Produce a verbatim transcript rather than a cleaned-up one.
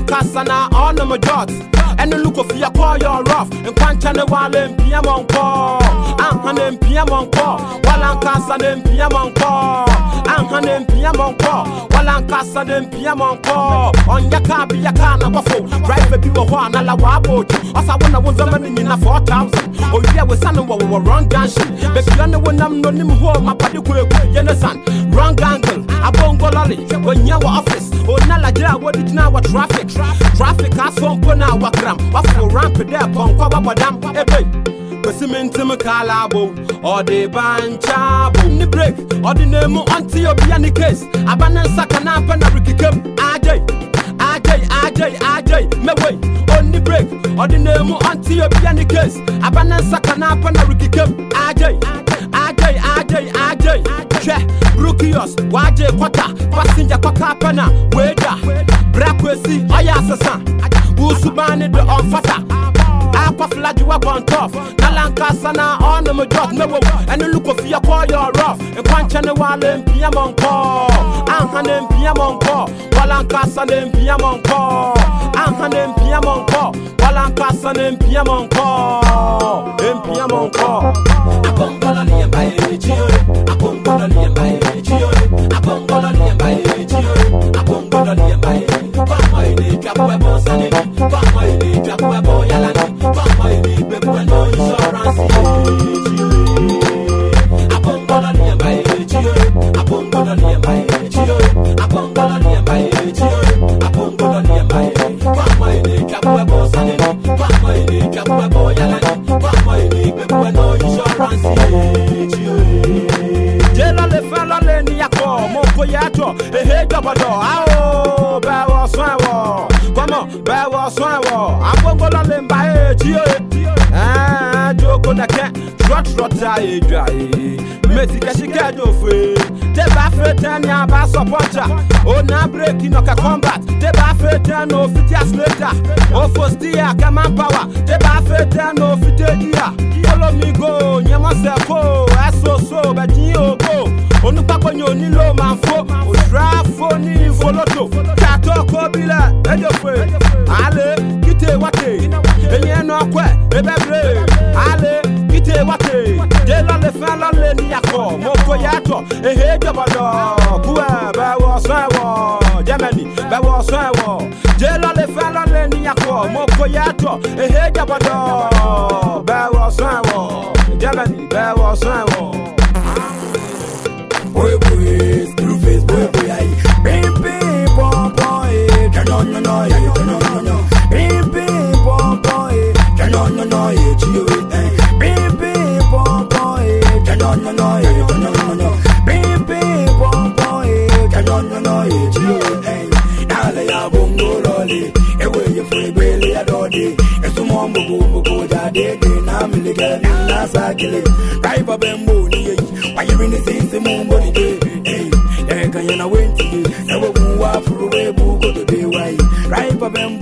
Walankasana on my jot. And the look of your call your rough. And Quanchana while in P M on call. I'm hunting P M on call. Walankasana in P M on call. I'm hunting P M on call. Walankasana in P M on call. On your car be a car na waffle. Drive a people one a la wabo. Also when I was a man in a four thousand. Oh yeah, we son of our wrong junction. Baby, you know when I'm not in home, my body will you know son. Wrong angle. I won't go lolly. When you're office. Oh nala ja what did now what traffic. Traffic has some put now what gram. What for ramp there pon kwa badam. Hey babe. Cement to Macalabo or the Banchabo. Ni break or the name until you be any case. Abanan Sakana Panarikim. Ajay, Ajay, Ajay, Ajay. Me way on the break or the name until you be any case. Abanan Sakana Panarikim. Ajay, Ajay, Ajay, Ajay. Che, Brukios, Waje Quata, Passenger Quakapana, Weda, Brakwesi, Ayasasan, Usubani the Onfata. Apa flag you up on top. Walankasana on the job. No, and you look of your call your rough. And Quanchana while in P M on call. I'm handing P M on call. Walankasana in P M on call. I'm handing P M on call. Walankasana in P M on call. In P M on call. I come gonna live by Gio. I come gonna live by Gio. I come gonna live by Gio. I come gonna live by Gio. Drop weapons and it. Drop weapons and it. Papa, you need to put no insurance. I won't go to the my Gio. I won't go to the my Gio. I won't go to the my Gio. I won't go to the my Papa, you need to put no insurance. Papa, you need to put no insurance. Papa, you need to put no insurance. Jela le fella le ni ako mo koyato e he dobado ao ba wo swawo. Come on, ba wo swawo. Agongola le mbae Gio. Ah, joko na ke trot trot ai dai. Metika shika do fe. Te ba feta ni aba supporter. O na break no ka combat. Te ba feta no fitias later. O fostia kama power. Te ba feta no fitedia. Follow me go, nyama sefo. Aso so ba ji ogo. Onu papa nyo ni lo manfo. O drafo ni foloto. Kato ko bila ejo fe. Ale kite wate. Enye no kwe ebebre. Ale kite wate. Jela le fala le ni yako. Moko yato. Ehe jabado. Kuwe be wo sawo. Germany be wo sawo. Jela le fala le ni yako. Moko yato. Ehe jabado. Be wo sawo. Germany be wo sawo. Boy boy, screw face boy boy ay. Bim bim pom pom eh. No no no eh. No no no. Bim bim pom pom eh. No no no eh. Gio eh. Bim bim pom pom eh. No no no eh. No no no. Bim bim pom pom eh. No no no eh. Gio eh. Nale ya bongo loli. Ewe ye free belly adodi. Esu mombo bombo ko jade de na milige na sakile. Raiba bembo ni why you in the things the moon body day? Hey, hey, can you not wait to you? Never move up for a way, go to the way. Right, Papa.